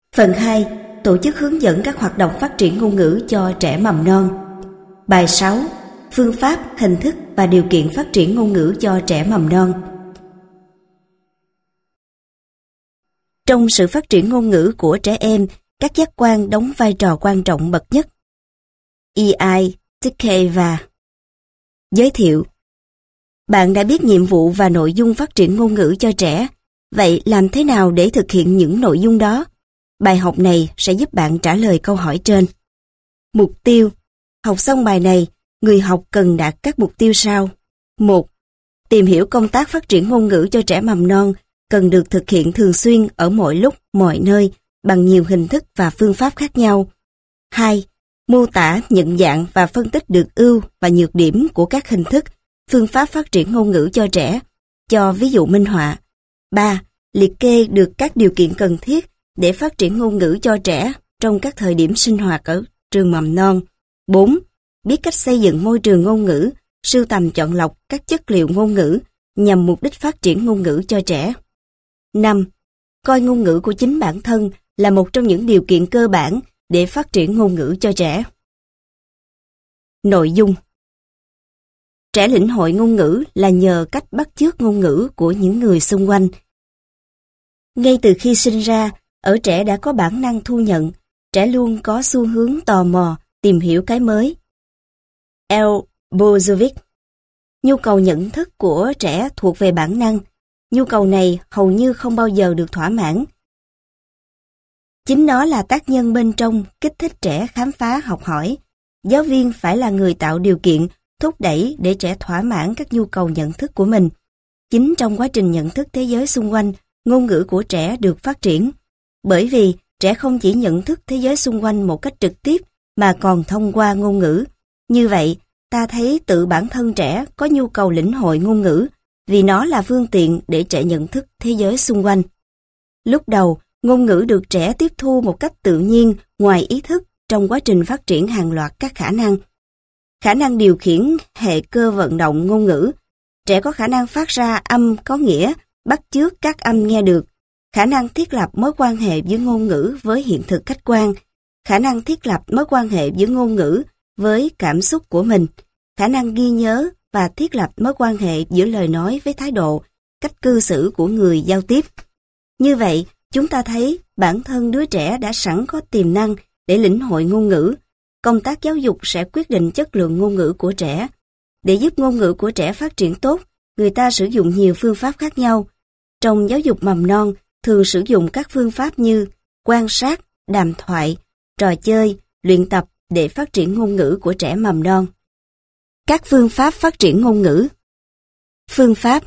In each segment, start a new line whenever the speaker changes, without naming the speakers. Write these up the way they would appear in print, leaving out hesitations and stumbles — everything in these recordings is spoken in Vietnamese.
Phần 2. Tổ chức hướng dẫn các hoạt động phát triển ngôn ngữ cho trẻ mầm non. Bài 6. Phương pháp, hình thức và điều kiện phát triển ngôn ngữ cho trẻ mầm non. Trong sự phát triển ngôn ngữ của trẻ em, các giác quan đóng vai trò quan trọng bậc nhất. EI, TK và giới thiệu. Bạn đã biết nhiệm vụ và nội dung phát triển ngôn ngữ cho trẻ. Vậy làm thế nào để thực hiện những nội dung đó? Bài học này sẽ giúp bạn trả lời câu hỏi trên. Mục tiêu. Học xong bài này, người học cần đạt các mục tiêu sau. 1. Tìm hiểu công tác phát triển ngôn ngữ cho trẻ mầm non cần được thực hiện thường xuyên ở mọi lúc, mọi nơi, bằng nhiều hình thức và phương pháp khác nhau. 2. Mô tả, nhận dạng và phân tích được ưu và nhược điểm của các hình thức, phương pháp phát triển ngôn ngữ cho trẻ, cho ví dụ minh họa. 3. Liệt kê được các điều kiện cần thiết để phát triển ngôn ngữ cho trẻ trong các thời điểm sinh hoạt ở trường mầm non. 4. Biết cách xây dựng môi trường ngôn ngữ, sưu tầm chọn lọc các chất liệu ngôn ngữ nhằm mục đích phát triển ngôn ngữ cho trẻ. 5. Coi ngôn ngữ của chính bản thân là một trong những điều kiện cơ bản để phát triển ngôn ngữ cho trẻ. Nội dung. Trẻ lĩnh hội ngôn ngữ là nhờ cách bắt chước ngôn ngữ của những người xung quanh. Ngay từ khi sinh ra, ở trẻ đã có bản năng thu nhận, trẻ luôn có xu hướng tò mò, tìm hiểu cái mới. L. Bozovic. Nhu cầu nhận thức của trẻ thuộc về bản năng. Nhu cầu này hầu như không bao giờ được thỏa mãn. Chính nó là tác nhân bên trong kích thích trẻ khám phá học hỏi. Giáo viên phải là người tạo điều kiện, thúc đẩy để trẻ thỏa mãn các nhu cầu nhận thức của mình. Chính trong quá trình nhận thức thế giới xung quanh, ngôn ngữ của trẻ được phát triển. Bởi vì trẻ không chỉ nhận thức thế giới xung quanh một cách trực tiếp mà còn thông qua ngôn ngữ. Như vậy, ta thấy tự bản thân trẻ có nhu cầu lĩnh hội ngôn ngữ vì nó là phương tiện để trẻ nhận thức thế giới xung quanh. Lúc đầu, ngôn ngữ được trẻ tiếp thu một cách tự nhiên ngoài ý thức trong quá trình phát triển hàng loạt các khả năng. Khả năng điều khiển hệ cơ vận động ngôn ngữ. Trẻ có khả năng phát ra âm có nghĩa, bắt chước các âm nghe được. Khả năng thiết lập mối quan hệ giữa ngôn ngữ với hiện thực khách quan. Khả năng thiết lập mối quan hệ giữa ngôn ngữ với cảm xúc của mình. Khả năng ghi nhớ và thiết lập mối quan hệ giữa lời nói với thái độ, cách cư xử của người giao tiếp. Như vậy, chúng ta thấy bản thân đứa trẻ đã sẵn có tiềm năng để lĩnh hội ngôn ngữ. Công tác giáo dục sẽ quyết định chất lượng ngôn ngữ của trẻ. Để giúp ngôn ngữ của trẻ phát triển tốt, người ta sử dụng nhiều phương pháp khác nhau. Trong giáo dục mầm non, thường sử dụng các phương pháp như quan sát, đàm thoại, trò chơi, luyện tập để phát triển ngôn ngữ của trẻ mầm non. Các phương pháp phát triển ngôn ngữ. Phương pháp.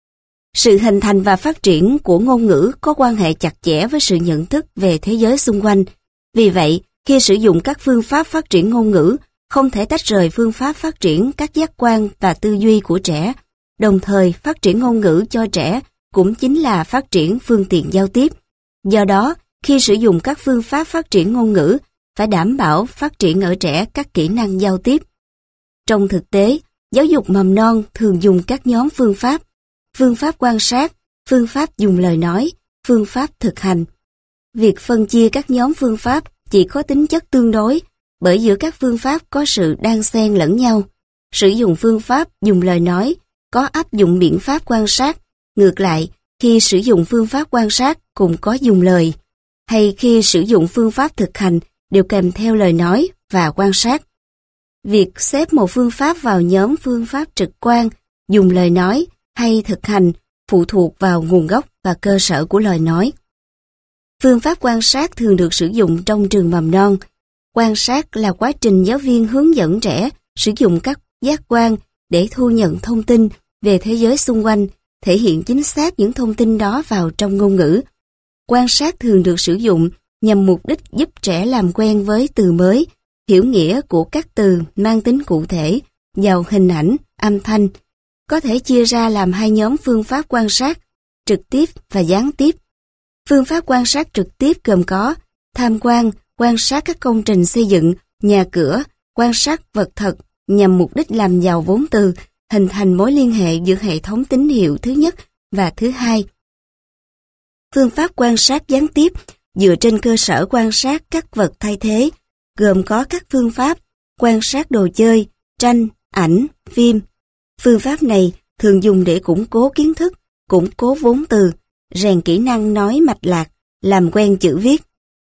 Sự hình thành và phát triển của ngôn ngữ có quan hệ chặt chẽ với sự nhận thức về thế giới xung quanh. Vì vậy, khi sử dụng các phương pháp phát triển ngôn ngữ, không thể tách rời phương pháp phát triển các giác quan và tư duy của trẻ. Đồng thời, phát triển ngôn ngữ cho trẻ cũng chính là phát triển phương tiện giao tiếp. Do đó, khi sử dụng các phương pháp phát triển ngôn ngữ, phải đảm bảo phát triển ở trẻ các kỹ năng giao tiếp. Trong thực tế, giáo dục mầm non thường dùng các nhóm phương pháp quan sát, phương pháp dùng lời nói, phương pháp thực hành. Việc phân chia các nhóm phương pháp chỉ có tính chất tương đối, bởi giữa các phương pháp có sự đan xen lẫn nhau. Sử dụng phương pháp dùng lời nói có áp dụng biện pháp quan sát, ngược lại, khi sử dụng phương pháp quan sát cũng có dùng lời, hay khi sử dụng phương pháp thực hành đều kèm theo lời nói và quan sát. Việc xếp một phương pháp vào nhóm phương pháp trực quan, dùng lời nói hay thực hành phụ thuộc vào nguồn gốc và cơ sở của lời nói. Phương pháp quan sát thường được sử dụng trong trường mầm non. Quan sát là quá trình giáo viên hướng dẫn trẻ sử dụng các giác quan để thu nhận thông tin về thế giới xung quanh, thể hiện chính xác những thông tin đó vào trong ngôn ngữ. Quan sát thường được sử dụng nhằm mục đích giúp trẻ làm quen với từ mới, hiểu nghĩa của các từ mang tính cụ thể, giàu hình ảnh, âm thanh. Có thể chia ra làm hai nhóm phương pháp quan sát, trực tiếp và gián tiếp. Phương pháp quan sát trực tiếp gồm có tham quan sát các công trình xây dựng, nhà cửa, quan sát vật thật nhằm mục đích làm giàu vốn từ, hình thành mối liên hệ giữa hệ thống tín hiệu thứ nhất và thứ hai. Phương pháp quan sát gián tiếp dựa trên cơ sở quan sát các vật thay thế, gồm có các phương pháp quan sát đồ chơi, tranh, ảnh, phim. Phương pháp này thường dùng để củng cố kiến thức, củng cố vốn từ, rèn kỹ năng nói mạch lạc, làm quen chữ viết.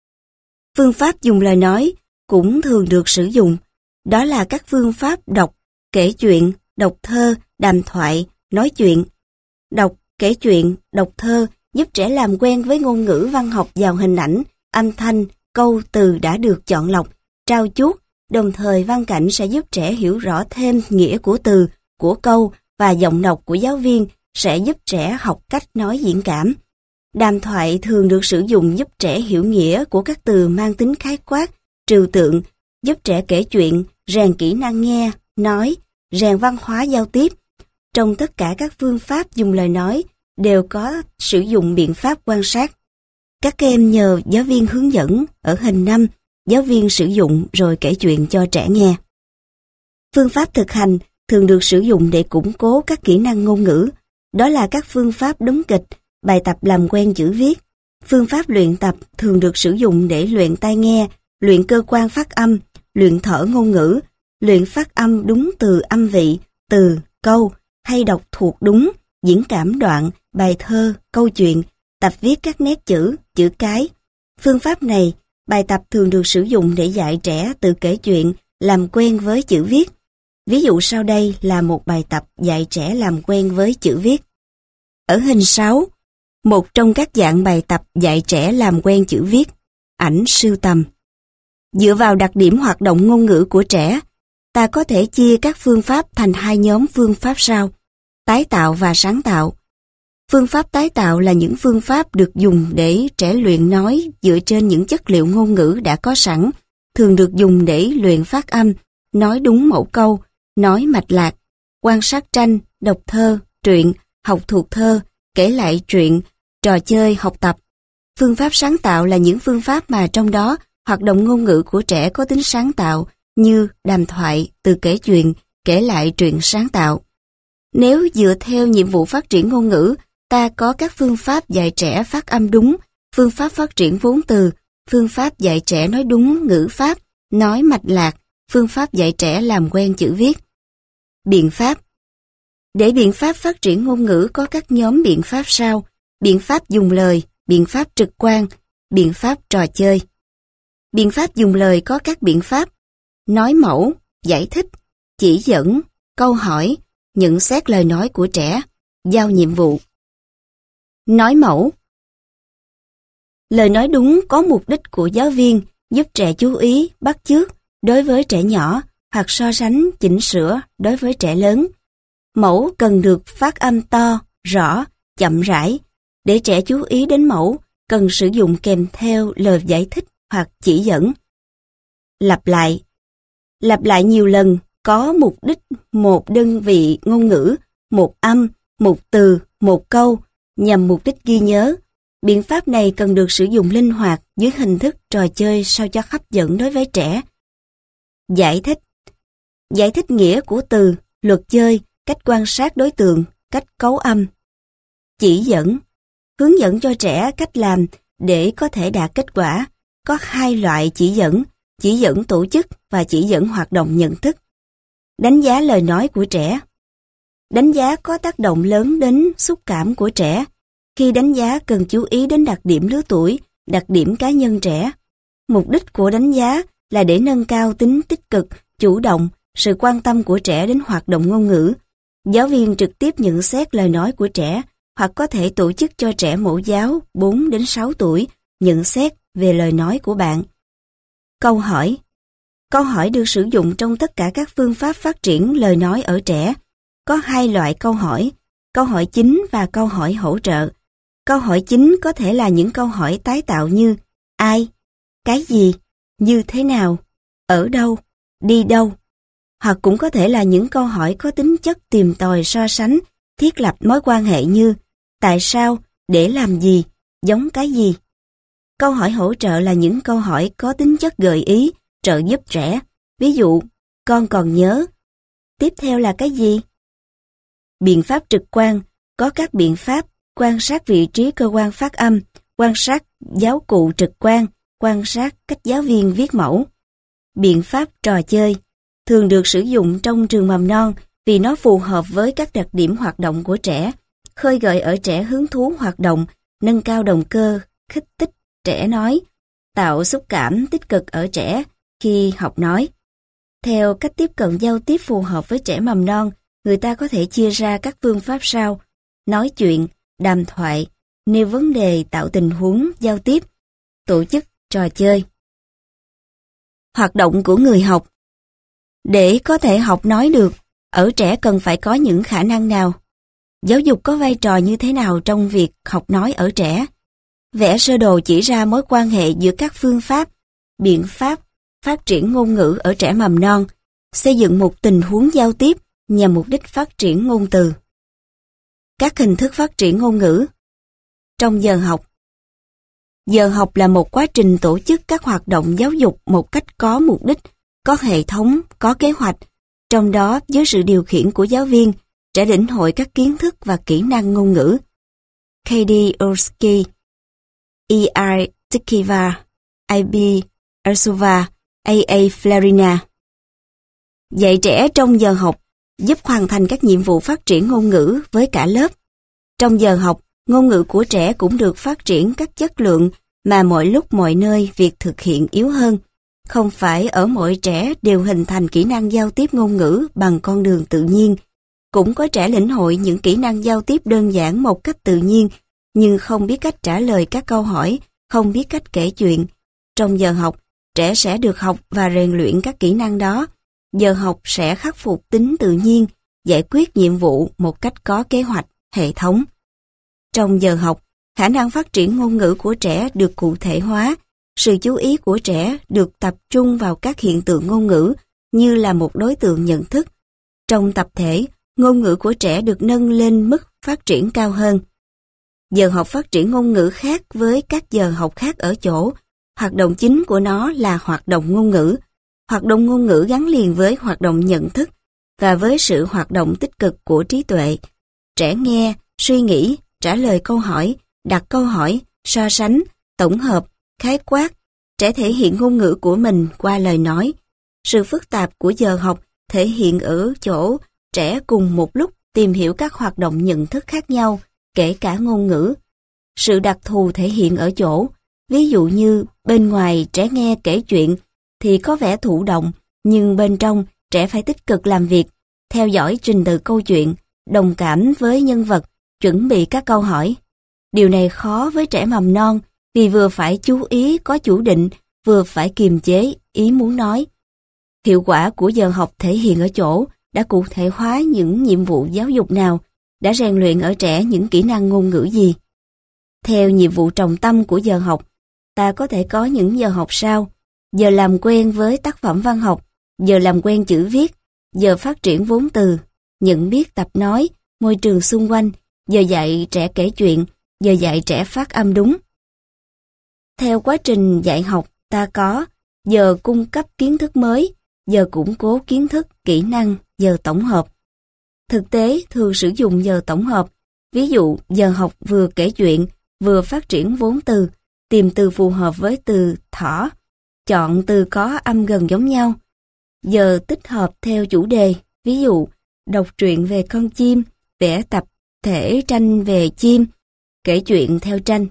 Phương pháp dùng lời nói cũng thường được sử dụng, đó là các phương pháp đọc, kể chuyện, đọc thơ, đàm thoại, nói chuyện. Đọc, kể chuyện, đọc thơ giúp trẻ làm quen với ngôn ngữ văn học giàu hình ảnh, âm thanh, câu từ đã được chọn lọc, trau chuốt, đồng thời văn cảnh sẽ giúp trẻ hiểu rõ thêm nghĩa của từ, của câu và giọng đọc của giáo viên sẽ giúp trẻ học cách nói diễn cảm. Đàm thoại thường được sử dụng giúp trẻ hiểu nghĩa của các từ mang tính khái quát, trừu tượng, giúp trẻ kể chuyện, rèn kỹ năng nghe, nói, rèn văn hóa giao tiếp. Trong tất cả các phương pháp dùng lời nói đều có sử dụng biện pháp quan sát. Các em nhờ giáo viên hướng dẫn ở hình 5, giáo viên sử dụng rồi kể chuyện cho trẻ nghe. Phương pháp thực hành thường được sử dụng để củng cố các kỹ năng ngôn ngữ, đó là các phương pháp đóng kịch, bài tập làm quen chữ viết. Phương pháp luyện tập thường được sử dụng để luyện tai nghe, luyện cơ quan phát âm, luyện thở ngôn ngữ, luyện phát âm đúng từ âm vị, từ, câu, hay đọc thuộc đúng, diễn cảm đoạn, bài thơ, câu chuyện, tập viết các nét chữ, chữ cái. Phương pháp này, bài tập thường được sử dụng để dạy trẻ tự kể chuyện, làm quen với chữ viết. Ví dụ sau đây là một bài tập dạy trẻ làm quen với chữ viết. Ở hình 6, một trong các dạng bài tập dạy trẻ làm quen chữ viết, ảnh sưu tầm. Dựa vào đặc điểm hoạt động ngôn ngữ của trẻ, ta có thể chia các phương pháp thành hai nhóm phương pháp sau: tái tạo và sáng tạo. Phương pháp tái tạo là những phương pháp được dùng để trẻ luyện nói dựa trên những chất liệu ngôn ngữ đã có sẵn, thường được dùng để luyện phát âm, nói đúng mẫu câu, nói mạch lạc, quan sát tranh, đọc thơ, truyện, học thuộc thơ, kể lại truyện, trò chơi, học tập. Phương pháp sáng tạo là những phương pháp mà trong đó hoạt động ngôn ngữ của trẻ có tính sáng tạo, như đàm thoại, từ kể chuyện, kể lại truyện sáng tạo. Nếu dựa theo nhiệm vụ phát triển ngôn ngữ, ta có các phương pháp dạy trẻ phát âm đúng, phương pháp phát triển vốn từ, phương pháp dạy trẻ nói đúng ngữ pháp, nói mạch lạc, phương pháp dạy trẻ làm quen chữ viết. Biện pháp. Để biện pháp phát triển ngôn ngữ có các nhóm biện pháp sau: biện pháp dùng lời, biện pháp trực quan, biện pháp trò chơi. Biện pháp dùng lời có các biện pháp: nói mẫu, giải thích, chỉ dẫn, câu hỏi, nhận xét lời nói của trẻ, giao nhiệm vụ. Nói mẫu. Lời nói đúng có mục đích của giáo viên giúp trẻ chú ý, bắt chước đối với trẻ nhỏ hoặc so sánh, chỉnh sửa đối với trẻ lớn. Mẫu cần được phát âm to, rõ, chậm rãi. Để trẻ chú ý đến mẫu, cần sử dụng kèm theo lời giải thích hoặc chỉ dẫn. Lặp lại. Lặp lại nhiều lần có mục đích một đơn vị ngôn ngữ, một âm, một từ, một câu, nhằm mục đích ghi nhớ. Biện pháp này cần được sử dụng linh hoạt dưới hình thức trò chơi sao cho hấp dẫn đối với trẻ. Giải thích. Giải thích nghĩa của từ, luật chơi, cách quan sát đối tượng, cách cấu âm. Chỉ dẫn. Hướng dẫn cho trẻ cách làm để có thể đạt kết quả. Có hai loại chỉ dẫn tổ chức và chỉ dẫn hoạt động nhận thức. Đánh giá lời nói của trẻ. Đánh giá có tác động lớn đến xúc cảm của trẻ. Khi đánh giá cần chú ý đến đặc điểm lứa tuổi, đặc điểm cá nhân trẻ. Mục đích của đánh giá là để nâng cao tính tích cực, chủ động, sự quan tâm của trẻ đến hoạt động ngôn ngữ. Giáo viên trực tiếp nhận xét lời nói của trẻ, hoặc có thể tổ chức cho trẻ mẫu giáo 4 đến 6 tuổi nhận xét về lời nói của bạn. Câu hỏi. Câu hỏi được sử dụng trong tất cả các phương pháp phát triển lời nói ở trẻ. Có hai loại câu hỏi chính và câu hỏi hỗ trợ. Câu hỏi chính có thể là những câu hỏi tái tạo như ai, cái gì, như thế nào, ở đâu, đi đâu. Hoặc cũng có thể là những câu hỏi có tính chất tìm tòi so sánh, thiết lập mối quan hệ như tại sao, để làm gì, giống cái gì. Câu hỏi hỗ trợ là những câu hỏi có tính chất gợi ý, trợ giúp trẻ. Ví dụ, con còn nhớ. Tiếp theo là cái gì? Biện pháp trực quan có các biện pháp quan sát vị trí cơ quan phát âm, quan sát giáo cụ trực quan, quan sát cách giáo viên viết mẫu. Biện pháp trò chơi thường được sử dụng trong trường mầm non vì nó phù hợp với các đặc điểm hoạt động của trẻ, khơi gợi ở trẻ hứng thú hoạt động, nâng cao động cơ, khích thích trẻ nói, tạo xúc cảm tích cực ở trẻ khi học nói. Theo cách tiếp cận giao tiếp phù hợp với trẻ mầm non, người ta có thể chia ra các phương pháp sau: nói chuyện, đàm thoại, nêu vấn đề, tạo tình huống, giao tiếp, tổ chức trò chơi. Hoạt động của người học. Để có thể học nói được, ở trẻ cần phải có những khả năng nào? Giáo dục có vai trò như thế nào trong việc học nói ở trẻ? Vẽ sơ đồ chỉ ra mối quan hệ giữa các phương pháp, biện pháp phát triển ngôn ngữ ở trẻ mầm non, xây dựng một tình huống giao tiếp nhằm mục đích phát triển ngôn từ. Các hình thức phát triển ngôn ngữ. Trong giờ học. Giờ học là một quá trình tổ chức các hoạt động giáo dục một cách có mục đích, có hệ thống, có kế hoạch, trong đó với sự điều khiển của giáo viên, trẻ lĩnh hội các kiến thức và kỹ năng ngôn ngữ. K.D. Orsky, E.R. Tikiva, I.B. Ersova, A.A. Flarina. Dạy trẻ trong giờ học giúp hoàn thành các nhiệm vụ phát triển ngôn ngữ với cả lớp. Trong giờ học, ngôn ngữ của trẻ cũng được phát triển các chất lượng mà mọi lúc mọi nơi việc thực hiện yếu hơn. Không phải ở mỗi trẻ đều hình thành kỹ năng giao tiếp ngôn ngữ bằng con đường tự nhiên. Cũng có trẻ lĩnh hội những kỹ năng giao tiếp đơn giản một cách tự nhiên, nhưng không biết cách trả lời các câu hỏi, không biết cách kể chuyện. Trong giờ học, trẻ sẽ được học và rèn luyện các kỹ năng đó. Giờ học sẽ khắc phục tính tự nhiên, giải quyết nhiệm vụ một cách có kế hoạch, hệ thống. Trong giờ học, khả năng phát triển ngôn ngữ của trẻ được cụ thể hóa, sự chú ý của trẻ được tập trung vào các hiện tượng ngôn ngữ như là một đối tượng nhận thức. Trong tập thể, ngôn ngữ của trẻ được nâng lên mức phát triển cao hơn. Giờ học phát triển ngôn ngữ khác với các giờ học khác ở chỗ, hoạt động chính của nó là hoạt động ngôn ngữ. Hoạt động ngôn ngữ gắn liền với hoạt động nhận thức và với sự hoạt động tích cực của trí tuệ. Trẻ nghe, suy nghĩ, trả lời câu hỏi, đặt câu hỏi, so sánh, tổng hợp, khái quát. Trẻ thể hiện ngôn ngữ của mình qua lời nói. Sự phức tạp của giờ học thể hiện ở chỗ trẻ cùng một lúc tìm hiểu các hoạt động nhận thức khác nhau, kể cả ngôn ngữ. Sự đặc thù thể hiện ở chỗ, ví dụ như bên ngoài trẻ nghe kể chuyện thì có vẻ thụ động, nhưng bên trong trẻ phải tích cực làm việc, theo dõi trình tự câu chuyện, đồng cảm với nhân vật, chuẩn bị các câu hỏi. Điều này khó với trẻ mầm non vì vừa phải chú ý có chủ định, vừa phải kiềm chế ý muốn nói. Hiệu quả của giờ học thể hiện ở chỗ đã cụ thể hóa những nhiệm vụ giáo dục nào, đã rèn luyện ở trẻ những kỹ năng ngôn ngữ gì. Theo nhiệm vụ trọng tâm của giờ học, ta có thể có những giờ học sau: giờ làm quen với tác phẩm văn học, giờ làm quen chữ viết, giờ phát triển vốn từ, nhận biết tập nói, môi trường xung quanh, giờ dạy trẻ kể chuyện, giờ dạy trẻ phát âm đúng. Theo quá trình dạy học, ta có giờ cung cấp kiến thức mới, giờ củng cố kiến thức, kỹ năng, giờ tổng hợp. Thực tế thường sử dụng giờ tổng hợp, ví dụ giờ học vừa kể chuyện, vừa phát triển vốn từ, tìm từ phù hợp với từ thỏ, chọn từ có âm gần giống nhau. Giờ tích hợp theo chủ đề, ví dụ đọc truyện về con chim, vẽ tập thể tranh về chim, kể chuyện theo tranh.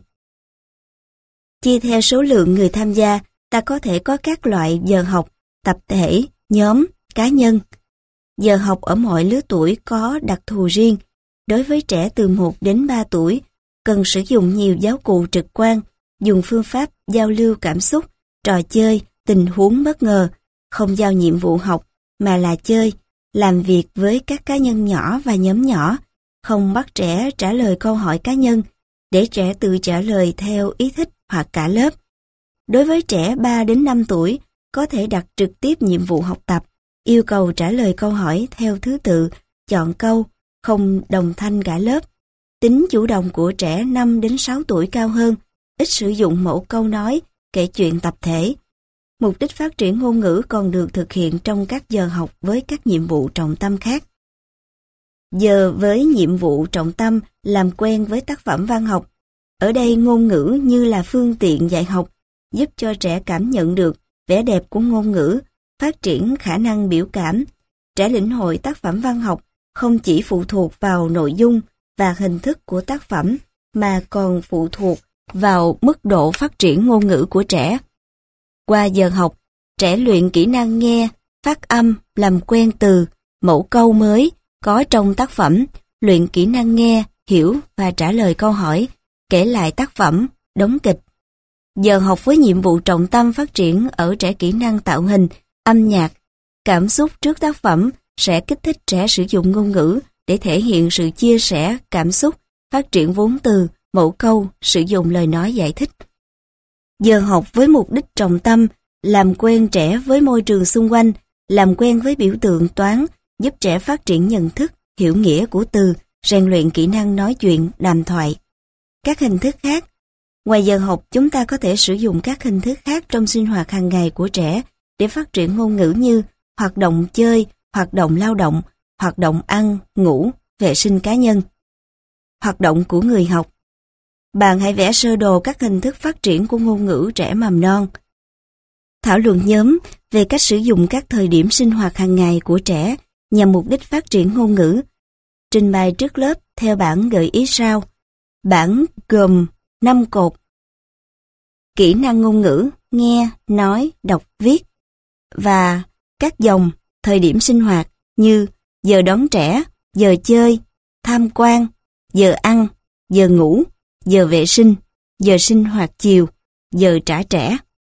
Chia theo số lượng người tham gia, ta có thể có các loại giờ học, tập thể, nhóm, cá nhân. Giờ học ở mọi lứa tuổi có đặc thù riêng. Đối với trẻ từ 1 đến 3 tuổi, cần sử dụng nhiều giáo cụ trực quan, dùng phương pháp giao lưu cảm xúc, trò chơi, tình huống bất ngờ, không giao nhiệm vụ học mà là chơi, làm việc với các cá nhân nhỏ và nhóm nhỏ, không bắt trẻ trả lời câu hỏi cá nhân, để trẻ tự trả lời theo ý thích hoặc cả lớp. Đối với trẻ 3 đến 5 tuổi, có thể đặt trực tiếp nhiệm vụ học tập, yêu cầu trả lời câu hỏi theo thứ tự, chọn câu, không đồng thanh cả lớp. Tính chủ động của trẻ 5 đến 6 tuổi cao hơn, ít sử dụng mẫu câu nói, kể chuyện tập thể. Mục đích phát triển ngôn ngữ còn được thực hiện trong các giờ học với các nhiệm vụ trọng tâm khác. Giờ với nhiệm vụ trọng tâm làm quen với tác phẩm văn học. Ở đây ngôn ngữ như là phương tiện dạy học, giúp cho trẻ cảm nhận được vẻ đẹp của ngôn ngữ, phát triển khả năng biểu cảm. Trẻ lĩnh hội tác phẩm văn học không chỉ phụ thuộc vào nội dung và hình thức của tác phẩm, mà còn phụ thuộc vào mức độ phát triển ngôn ngữ của trẻ. Qua giờ học, trẻ luyện kỹ năng nghe, phát âm, làm quen từ, mẫu câu mới có trong tác phẩm, luyện kỹ năng nghe, hiểu và trả lời câu hỏi, kể lại tác phẩm, đóng kịch. Giờ học với nhiệm vụ trọng tâm phát triển ở trẻ kỹ năng tạo hình, âm nhạc, cảm xúc trước tác phẩm sẽ kích thích trẻ sử dụng ngôn ngữ để thể hiện sự chia sẻ cảm xúc, phát triển vốn từ, mẫu câu, sử dụng lời nói giải thích. Giờ học với mục đích trọng tâm làm quen trẻ với môi trường xung quanh, làm quen với biểu tượng toán, giúp trẻ phát triển nhận thức, hiểu nghĩa của từ, rèn luyện kỹ năng nói chuyện, đàm thoại. Các hình thức khác. Ngoài giờ học, chúng ta có thể sử dụng các hình thức khác trong sinh hoạt hàng ngày của trẻ để phát triển ngôn ngữ như hoạt động chơi, hoạt động lao động, hoạt động ăn, ngủ, vệ sinh cá nhân. Hoạt động của người học. Bạn hãy vẽ sơ đồ các hình thức phát triển của ngôn ngữ trẻ mầm non. Thảo luận nhóm về cách sử dụng các thời điểm sinh hoạt hàng ngày của trẻ nhằm mục đích phát triển ngôn ngữ. Trình bày trước lớp theo bảng gợi ý sau. Bảng gồm 5 cột. Kỹ năng ngôn ngữ, nghe, nói, đọc, viết. Và các dòng, thời điểm sinh hoạt như giờ đón trẻ, giờ chơi, tham quan, giờ ăn, giờ ngủ, giờ vệ sinh, giờ sinh hoạt chiều, giờ trả trẻ.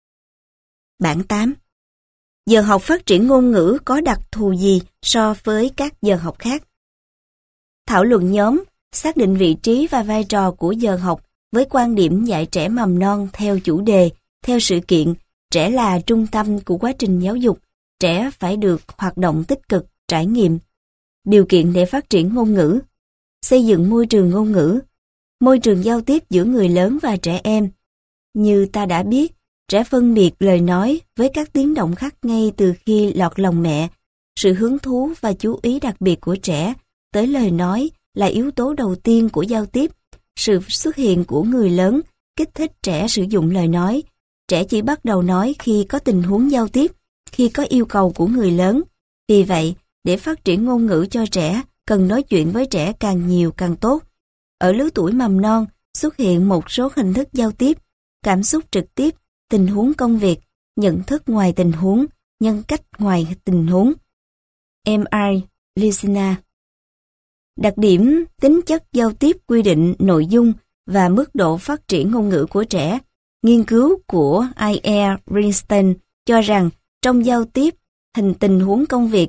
Bảng 8. Giờ học phát triển ngôn ngữ có đặc thù gì so với các giờ học khác? Thảo luận nhóm xác định vị trí và vai trò của giờ học với quan điểm dạy trẻ mầm non theo chủ đề, theo sự kiện, trẻ là trung tâm của quá trình giáo dục, trẻ phải được hoạt động tích cực, trải nghiệm. Điều kiện để phát triển ngôn ngữ. Xây dựng môi trường ngôn ngữ. Môi trường giao tiếp giữa người lớn và trẻ em. Như ta đã biết, trẻ phân biệt lời nói với các tiếng động khác ngay từ khi lọt lòng mẹ. Sự hứng thú và chú ý đặc biệt của trẻ tới lời nói là yếu tố đầu tiên của giao tiếp. Sự xuất hiện của người lớn kích thích trẻ sử dụng lời nói. Trẻ chỉ bắt đầu nói khi có tình huống giao tiếp, khi có yêu cầu của người lớn. Vì vậy, để phát triển ngôn ngữ cho trẻ, cần nói chuyện với trẻ càng nhiều càng tốt. Ở lứa tuổi mầm non, xuất hiện một số hình thức giao tiếp, cảm xúc trực tiếp, tình huống công việc, nhận thức ngoài tình huống, nhân cách ngoài tình huống. M.I. Lisina. Đặc điểm, tính chất giao tiếp quy định nội dung và mức độ phát triển ngôn ngữ của trẻ. Nghiên cứu của I.R. Princeton cho rằng trong giao tiếp, tình huống công việc,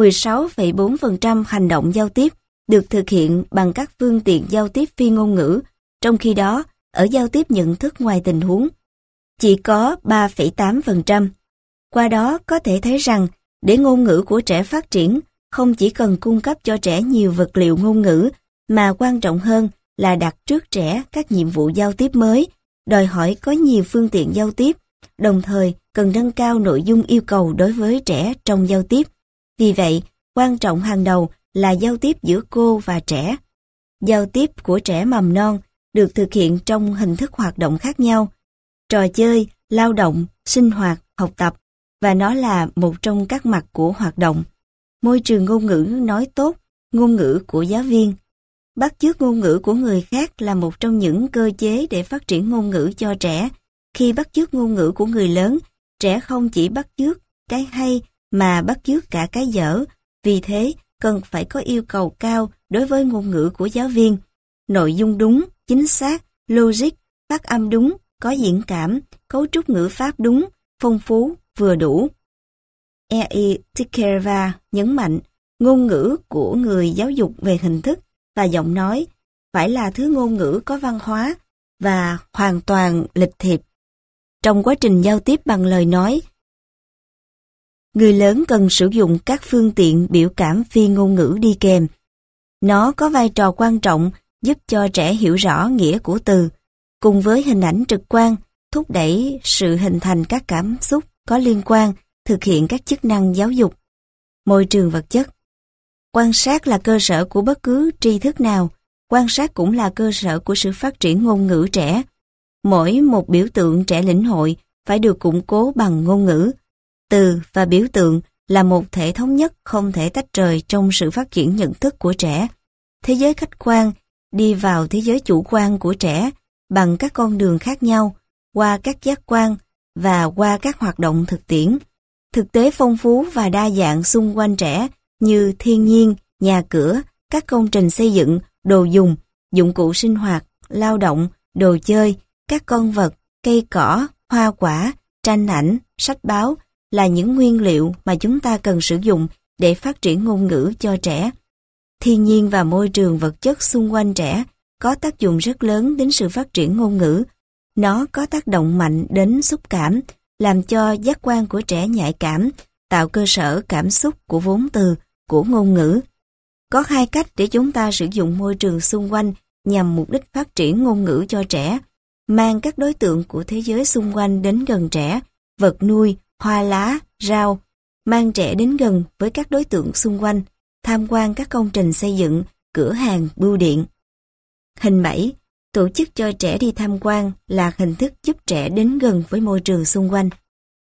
16,4% hành động giao tiếp được thực hiện bằng các phương tiện giao tiếp phi ngôn ngữ, trong khi đó, ở giao tiếp nhận thức ngoài tình huống, chỉ có 3,8%. Qua đó có thể thấy rằng, để ngôn ngữ của trẻ phát triển, không chỉ cần cung cấp cho trẻ nhiều vật liệu ngôn ngữ, mà quan trọng hơn là đặt trước trẻ các nhiệm vụ giao tiếp mới, đòi hỏi có nhiều phương tiện giao tiếp, đồng thời cần nâng cao nội dung yêu cầu đối với trẻ trong giao tiếp. Vì vậy, quan trọng hàng đầu là giao tiếp giữa cô và trẻ. Giao tiếp của trẻ mầm non được thực hiện trong hình thức hoạt động khác nhau, trò chơi, lao động, sinh hoạt, học tập, và nó là một trong các mặt của hoạt động. Môi trường ngôn ngữ nói tốt, ngôn ngữ của giáo viên. Bắt chước ngôn ngữ của người khác là một trong những cơ chế để phát triển ngôn ngữ cho trẻ. Khi bắt chước ngôn ngữ của người lớn, trẻ không chỉ bắt chước cái hay mà bắt chước cả cái dở. Vì thế, cần phải có yêu cầu cao đối với ngôn ngữ của giáo viên. Nội dung đúng, chính xác, logic, phát âm đúng, có diễn cảm, cấu trúc ngữ pháp đúng, phong phú, vừa đủ. E.E. Tikerva nhấn mạnh, ngôn ngữ của người giáo dục về hình thức và giọng nói phải là thứ ngôn ngữ có văn hóa và hoàn toàn lịch thiệp. Trong quá trình giao tiếp bằng lời nói, người lớn cần sử dụng các phương tiện biểu cảm phi ngôn ngữ đi kèm. Nó có vai trò quan trọng giúp cho trẻ hiểu rõ nghĩa của từ, cùng với hình ảnh trực quan, thúc đẩy sự hình thành các cảm xúc có liên quan, thực hiện các chức năng giáo dục. Môi trường vật chất. Quan sát là cơ sở của bất cứ tri thức nào. Quan sát cũng là cơ sở của sự phát triển ngôn ngữ trẻ. Mỗi một biểu tượng trẻ lĩnh hội phải được củng cố bằng ngôn ngữ. Từ và biểu tượng là một thể thống nhất không thể tách rời trong sự phát triển nhận thức của trẻ. Thế giới khách quan đi vào thế giới chủ quan của trẻ bằng các con đường khác nhau, qua các giác quan và qua các hoạt động thực tiễn. Thực tế phong phú và đa dạng xung quanh trẻ như thiên nhiên, nhà cửa, các công trình xây dựng, đồ dùng, dụng cụ sinh hoạt, lao động, đồ chơi, các con vật, cây cỏ, hoa quả, tranh ảnh, sách báo là những nguyên liệu mà chúng ta cần sử dụng để phát triển ngôn ngữ cho trẻ. Thiên nhiên và môi trường vật chất xung quanh trẻ có tác dụng rất lớn đến sự phát triển ngôn ngữ. Nó có tác động mạnh đến xúc cảm, làm cho giác quan của trẻ nhạy cảm, tạo cơ sở cảm xúc của vốn từ, của ngôn ngữ. Có hai cách để chúng ta sử dụng môi trường xung quanh nhằm mục đích phát triển ngôn ngữ cho trẻ: mang các đối tượng của thế giới xung quanh đến gần trẻ, vật nuôi, hoa lá, rau, mang trẻ đến gần với các đối tượng xung quanh, tham quan các công trình xây dựng, cửa hàng, bưu điện. Hình 7. Tổ chức cho trẻ đi tham quan là hình thức giúp trẻ đến gần với môi trường xung quanh.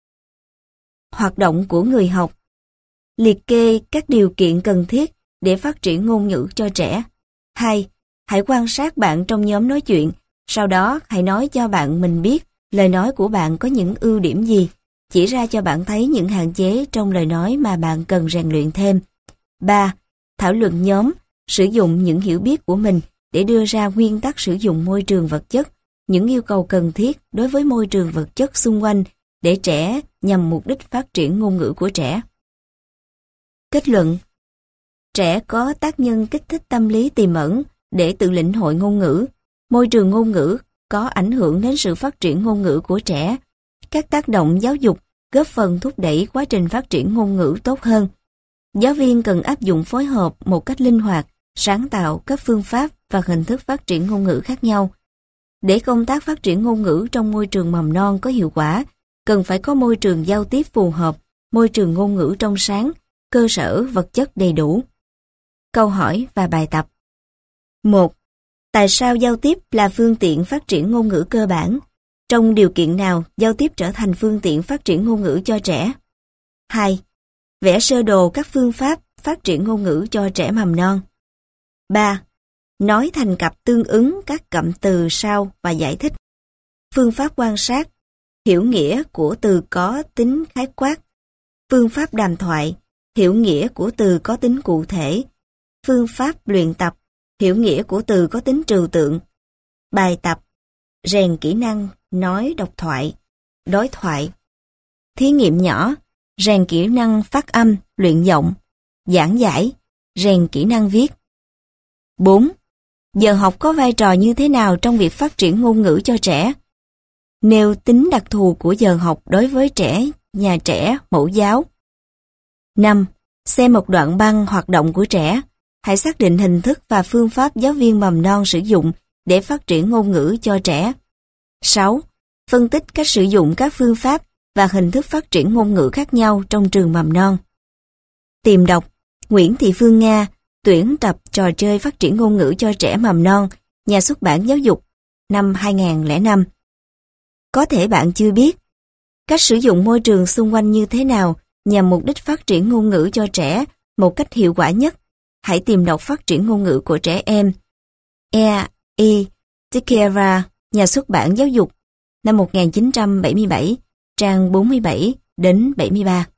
Hoạt động của người học. Liệt kê các điều kiện cần thiết để phát triển ngôn ngữ cho trẻ. 2. Hãy quan sát bạn trong nhóm nói chuyện, sau đó hãy nói cho bạn mình biết lời nói của bạn có những ưu điểm gì, chỉ ra cho bạn thấy những hạn chế trong lời nói mà bạn cần rèn luyện thêm. 3. Thảo luận nhóm, sử dụng những hiểu biết của mình để đưa ra nguyên tắc sử dụng môi trường vật chất, những yêu cầu cần thiết đối với môi trường vật chất xung quanh để trẻ nhằm mục đích phát triển ngôn ngữ của trẻ. Kết luận. Trẻ có tác nhân kích thích tâm lý tiềm ẩn để tự lĩnh hội ngôn ngữ. Môi trường ngôn ngữ có ảnh hưởng đến sự phát triển ngôn ngữ của trẻ. Các tác động giáo dục góp phần thúc đẩy quá trình phát triển ngôn ngữ tốt hơn. Giáo viên cần áp dụng phối hợp một cách linh hoạt, sáng tạo các phương pháp và hình thức phát triển ngôn ngữ khác nhau. Để công tác phát triển ngôn ngữ trong môi trường mầm non có hiệu quả, cần phải có môi trường giao tiếp phù hợp, môi trường ngôn ngữ trong sáng, cơ sở vật chất đầy đủ. Câu hỏi và bài tập. 1. Tại sao giao tiếp là phương tiện phát triển ngôn ngữ cơ bản? Trong điều kiện nào giao tiếp trở thành phương tiện phát triển ngôn ngữ cho trẻ? 2. Vẽ sơ đồ các phương pháp phát triển ngôn ngữ cho trẻ mầm non. 3. Nói thành cặp tương ứng các cụm từ sau và giải thích. Phương pháp quan sát, hiểu nghĩa của từ có tính khái quát. Phương pháp đàm thoại, hiểu nghĩa của từ có tính cụ thể. Phương pháp luyện tập, hiểu nghĩa của từ có tính trừu tượng. Bài tập, rèn kỹ năng nói độc thoại, đối thoại. Thí nghiệm nhỏ, rèn kỹ năng phát âm, luyện giọng. Giảng giải, rèn kỹ năng viết. 4. Giờ học có vai trò như thế nào trong việc phát triển ngôn ngữ cho trẻ? Nêu tính đặc thù của giờ học đối với trẻ, nhà trẻ, mẫu giáo. 5. Xem một đoạn băng hoạt động của trẻ. Hãy xác định hình thức và phương pháp giáo viên mầm non sử dụng để phát triển ngôn ngữ cho trẻ. 6. Phân tích cách sử dụng các phương pháp và hình thức phát triển ngôn ngữ khác nhau trong trường mầm non. Tìm đọc Nguyễn Thị Phương Nga, tuyển tập trò chơi phát triển ngôn ngữ cho trẻ mầm non, Nhà xuất bản Giáo dục, năm 2005. Có thể bạn chưa biết cách sử dụng môi trường xung quanh như thế nào nhằm mục đích phát triển ngôn ngữ cho trẻ một cách hiệu quả nhất. Hãy tìm đọc Phát triển ngôn ngữ của trẻ em. E. Tikera, Nhà xuất bản Giáo dục, năm 1977, trang 47 đến 73.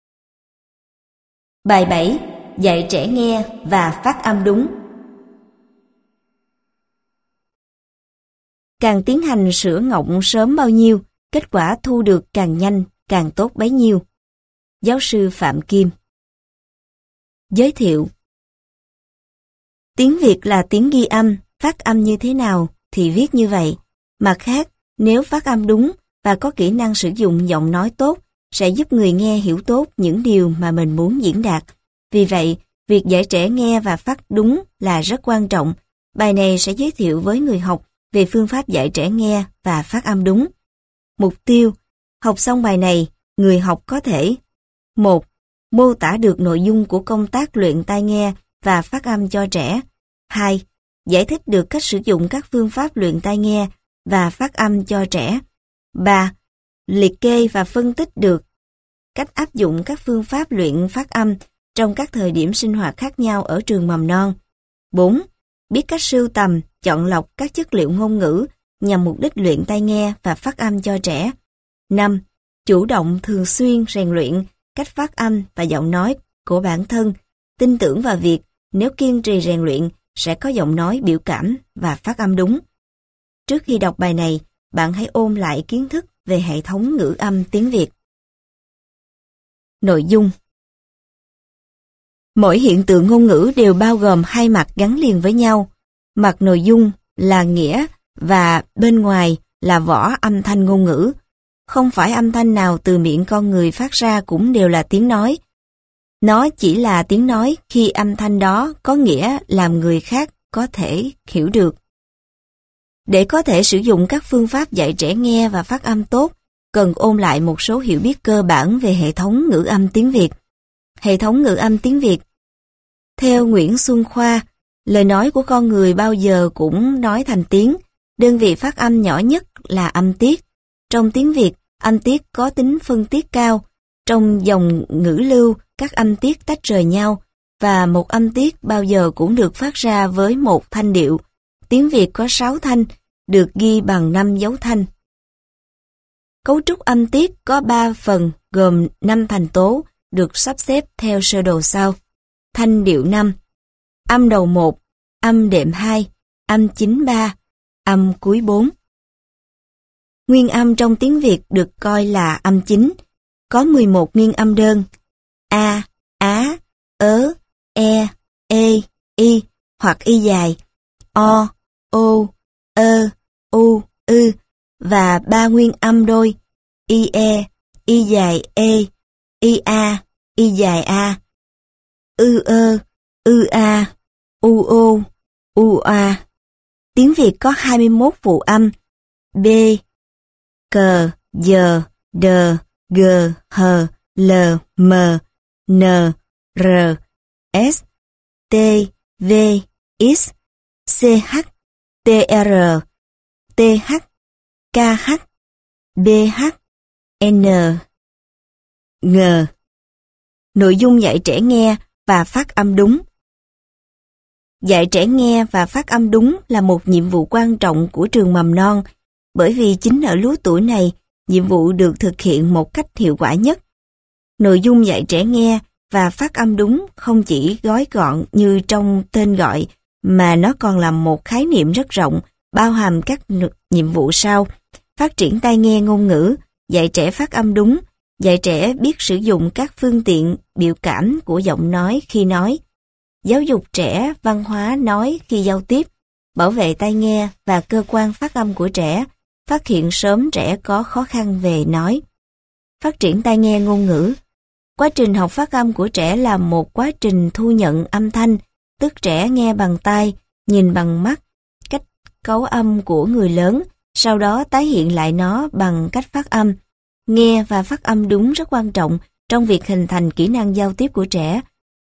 Bài 7. Dạy trẻ nghe và phát âm đúng. Càng tiến hành sửa ngọng sớm bao nhiêu, kết quả thu được càng nhanh, càng tốt bấy nhiêu. Giáo sư Phạm Kim. Giới thiệu. Tiếng Việt là tiếng ghi âm, phát âm như thế nào thì viết như vậy. Mặt khác, nếu phát âm đúng và có kỹ năng sử dụng giọng nói tốt, sẽ giúp người nghe hiểu tốt những điều mà mình muốn diễn đạt. Vì vậy, việc dạy trẻ nghe và phát đúng là rất quan trọng. Bài này sẽ giới thiệu với người học về phương pháp dạy trẻ nghe và phát âm đúng. Mục tiêu: học xong bài này, người học có thể: 1. Mô tả được nội dung của công tác luyện tai nghe và phát âm cho trẻ. 2. Giải thích được cách sử dụng các phương pháp luyện tai nghe và phát âm cho trẻ. 3. Liệt kê và phân tích được cách áp dụng các phương pháp luyện phát âm trong các thời điểm sinh hoạt khác nhau ở trường mầm non. 4. Biết cách sưu tầm, chọn lọc các chất liệu ngôn ngữ nhằm mục đích luyện tai nghe và phát âm cho trẻ. 5. Chủ động thường xuyên rèn luyện cách phát âm và giọng nói của bản thân, tin tưởng vào việc nếu kiên trì rèn luyện sẽ có giọng nói biểu cảm và phát âm đúng. Trước khi đọc bài này, bạn hãy ôn lại kiến thức về hệ thống ngữ âm tiếng Việt. Nội dung. Mỗi hiện tượng ngôn ngữ đều bao gồm hai mặt gắn liền với nhau. Mặt nội dung là nghĩa và bên ngoài là vỏ âm thanh ngôn ngữ. Không phải âm thanh nào từ miệng con người phát ra cũng đều là tiếng nói. Nó chỉ là tiếng nói khi âm thanh đó có nghĩa làm người khác có thể hiểu được. Để có thể sử dụng các phương pháp dạy trẻ nghe và phát âm tốt, cần ôn lại một số hiểu biết cơ bản về hệ thống ngữ âm tiếng Việt. Hệ thống ngữ âm tiếng Việt. Theo Nguyễn Xuân Khoa, lời nói của con người bao giờ cũng nói thành tiếng, đơn vị phát âm nhỏ nhất là âm tiết. Trong tiếng Việt, âm tiết có tính phân tiết cao. Trong dòng ngữ lưu, các âm tiết tách rời nhau, và một âm tiết bao giờ cũng được phát ra với một thanh điệu. Tiếng Việt có 6 thanh, được ghi bằng 5 dấu thanh. Cấu trúc âm tiết có 3 phần gồm 5 thành tố, được sắp xếp theo sơ đồ sau. Thanh điệu 5, âm đầu 1, âm đệm 2, âm chính 3, âm cuối 4. Nguyên âm trong tiếng Việt được coi là âm chính, có 11 nguyên âm đơn: a, á, ớ, e, y hoặc y dài, o, ô, ơ, u, ư, và 3 nguyên âm đôi: y dài e, y dài a, ư a, u ô, u a. Tiếng Việt có 21 phụ âm: b, cờ, giờ, đờ, g, hờ, l, m, n, r, s, t, v, x, ch, tr, th, kh, bh, n, g. Nội dung dạy trẻ nghe và phát âm đúng. Dạy trẻ nghe và phát âm đúng là một nhiệm vụ quan trọng của trường mầm non, bởi vì chính ở lứa tuổi này, nhiệm vụ được thực hiện một cách hiệu quả nhất. Nội dung dạy trẻ nghe và phát âm đúng không chỉ gói gọn như trong tên gọi, mà nó còn là một khái niệm rất rộng, bao hàm các nhiệm vụ sau: phát triển tai nghe ngôn ngữ, dạy trẻ phát âm đúng, dạy trẻ biết sử dụng các phương tiện biểu cảm của giọng nói khi nói, giáo dục trẻ văn hóa nói khi giao tiếp, bảo vệ tai nghe và cơ quan phát âm của trẻ, phát hiện sớm trẻ có khó khăn về nói. Phát triển tai nghe ngôn ngữ. Quá trình học phát âm của trẻ là một quá trình thu nhận âm thanh, tức trẻ nghe bằng tai, nhìn bằng mắt, cách cấu âm của người lớn, sau đó tái hiện lại nó bằng cách phát âm. Nghe và phát âm đúng rất quan trọng trong việc hình thành kỹ năng giao tiếp của trẻ,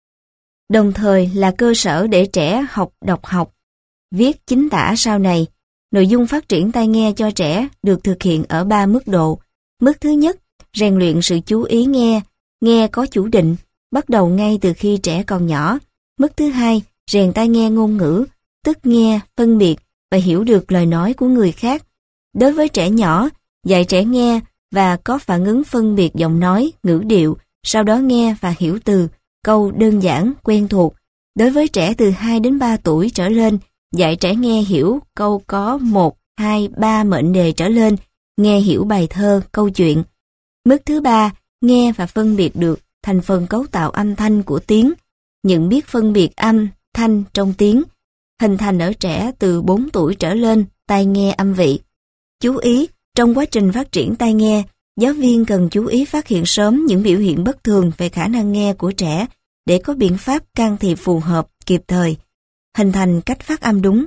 đồng thời là cơ sở để trẻ học đọc học, viết chính tả sau này. Nội dung phát triển tai nghe cho trẻ được thực hiện ở 3 mức độ. Mức thứ nhất, rèn luyện sự chú ý nghe, nghe có chủ định, bắt đầu ngay từ khi trẻ còn nhỏ. Mức thứ hai, rèn tai nghe ngôn ngữ, tức nghe, phân biệt và hiểu được lời nói của người khác. Đối với trẻ nhỏ, dạy trẻ nghe và có phản ứng phân biệt giọng nói, ngữ điệu, sau đó nghe và hiểu từ, câu đơn giản, quen thuộc. Đối với trẻ từ 2 đến 3 tuổi trở lên, dạy trẻ nghe hiểu câu có 1, 2, 3 mệnh đề trở lên, nghe hiểu bài thơ, câu chuyện. Mức thứ ba, nghe và phân biệt được thành phần cấu tạo âm thanh của tiếng, nhận biết phân biệt âm, thanh trong tiếng, hình thành ở trẻ từ 4 tuổi trở lên, tai nghe âm vị. Chú ý, trong quá trình phát triển tai nghe, giáo viên cần chú ý phát hiện sớm những biểu hiện bất thường về khả năng nghe của trẻ để có biện pháp can thiệp phù hợp, kịp thời, hình thành cách phát âm đúng.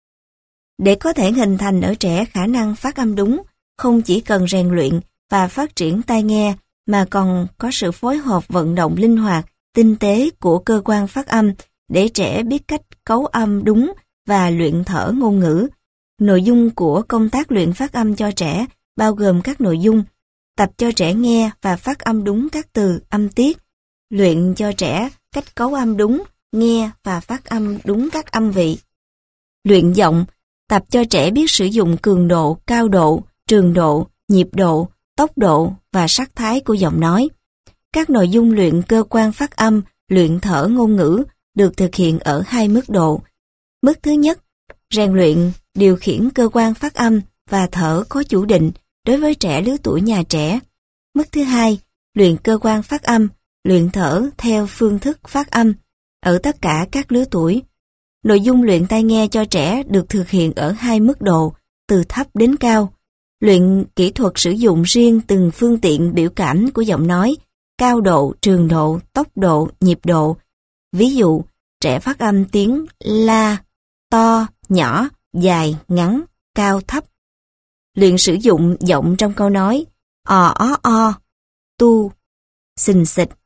Để có thể hình thành ở trẻ khả năng phát âm đúng, không chỉ cần rèn luyện và phát triển tai nghe, mà còn có sự phối hợp vận động linh hoạt, tinh tế của cơ quan phát âm để trẻ biết cách cấu âm đúng và luyện thở ngôn ngữ. Nội dung của công tác luyện phát âm cho trẻ bao gồm các nội dung tập cho trẻ nghe và phát âm đúng các từ, âm tiết, luyện cho trẻ cách cấu âm đúng, nghe và phát âm đúng các âm vị. Luyện giọng, tập cho trẻ biết sử dụng cường độ, cao độ, trường độ, nhịp độ, tốc độ và sắc thái của giọng nói. Các nội dung luyện cơ quan phát âm, luyện thở ngôn ngữ được thực hiện ở hai mức độ. Mức thứ nhất, rèn luyện điều khiển cơ quan phát âm và thở có chủ định đối với trẻ lứa tuổi nhà trẻ. Mức thứ hai, luyện cơ quan phát âm, luyện thở theo phương thức phát âm ở tất cả các lứa tuổi. Nội dung luyện tai nghe cho trẻ được thực hiện ở hai mức độ, từ thấp đến cao. Luyện kỹ thuật sử dụng riêng từng phương tiện biểu cảm của giọng nói, cao độ, trường độ, tốc độ, nhịp độ. Ví dụ, trẻ phát âm tiếng la, to, nhỏ, dài, ngắn, cao, thấp. Luyện sử dụng giọng trong câu nói o, tu, xình